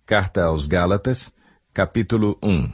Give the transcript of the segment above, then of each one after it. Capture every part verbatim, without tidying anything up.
Carta aos Gálatas, capítulo um.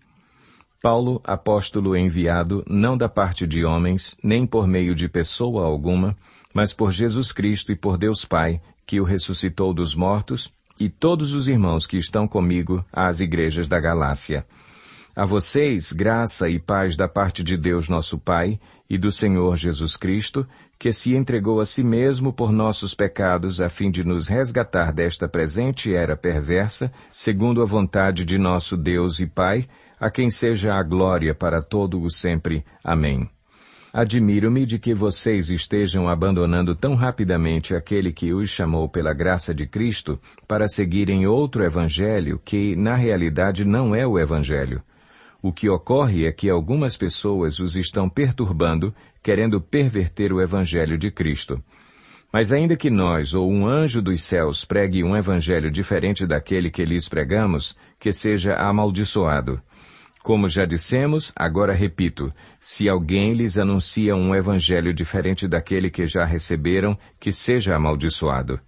Paulo, apóstolo enviado, não da parte de homens, nem por meio de pessoa alguma, mas por Jesus Cristo e por Deus Pai, que o ressuscitou dos mortos, e todos os irmãos que estão comigo às igrejas da Galácia. A vocês, graça e paz da parte de Deus nosso Pai e do Senhor Jesus Cristo, que se entregou a si mesmo por nossos pecados a fim de nos resgatar desta presente era perversa, segundo a vontade de nosso Deus e Pai, a quem seja a glória para todo o sempre. Amém. Admiro-me de que vocês estejam abandonando tão rapidamente aquele que os chamou pela graça de Cristo para seguirem outro evangelho que, na realidade, não é o evangelho. O que ocorre é que algumas pessoas os estão perturbando, querendo perverter o evangelho de Cristo. Mas ainda que nós ou um anjo dos céus pregue um evangelho diferente daquele que lhes pregamos, que seja amaldiçoado. Como já dissemos, agora repito, se alguém lhes anuncia um evangelho diferente daquele que já receberam, que seja amaldiçoado.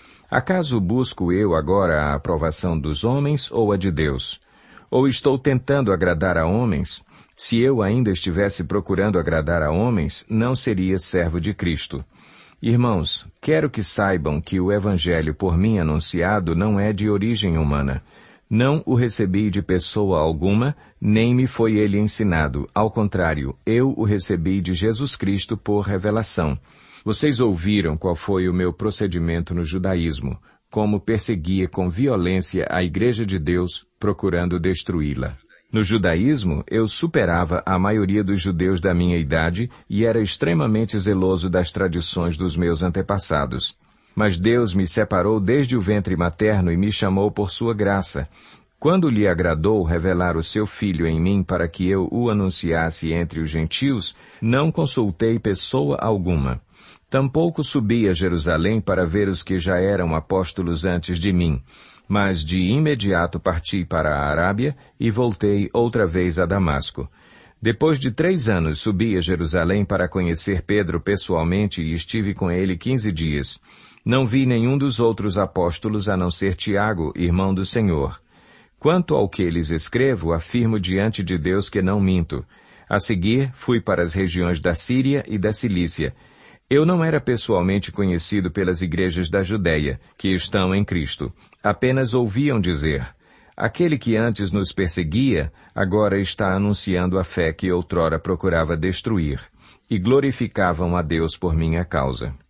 Acaso busco eu agora a aprovação dos homens ou a de Deus? Ou estou tentando agradar a homens? Se eu ainda estivesse procurando agradar a homens, não seria servo de Cristo. Irmãos, quero que saibam que o evangelho por mim anunciado não é de origem humana. Não o recebi de pessoa alguma, nem me foi ele ensinado. Ao contrário, eu o recebi de Jesus Cristo por revelação. Vocês ouviram qual foi o meu procedimento no judaísmo, como perseguia com violência a Igreja de Deus, procurando destruí-la. No judaísmo, eu superava a maioria dos judeus da minha idade e era extremamente zeloso das tradições dos meus antepassados. Mas Deus me separou desde o ventre materno e me chamou por sua graça. Quando lhe agradou revelar o seu Filho em mim para que eu o anunciasse entre os gentios, não consultei pessoa alguma. Tampouco subi a Jerusalém para ver os que já eram apóstolos antes de mim, mas de imediato parti para a Arábia e voltei outra vez a Damasco. Depois de três anos subi a Jerusalém para conhecer Pedro pessoalmente e estive com ele quinze dias. Não vi nenhum dos outros apóstolos a não ser Tiago, irmão do Senhor. Quanto ao que lhes escrevo, afirmo diante de Deus que não minto. A seguir, fui para as regiões da Síria e da Cilícia. Eu não era pessoalmente conhecido pelas igrejas da Judéia, que estão em Cristo. Apenas ouviam dizer, aquele que antes nos perseguia, agora está anunciando a fé que outrora procurava destruir. E glorificavam a Deus por minha causa.